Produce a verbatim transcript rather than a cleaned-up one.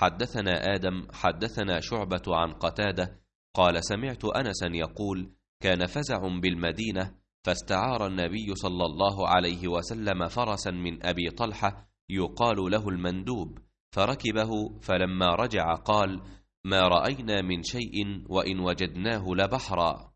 حدثنا آدم حدثنا شعبة عن قتادة قال سمعت أنسا يقول كان فزع بالمدينة فاستعار النبي صلى الله عليه وسلم فرسا من أبي طلحة يقال له المندوب فركبه، فلما رجع قال ما رأينا من شيء وإن وجدناه لبحرا.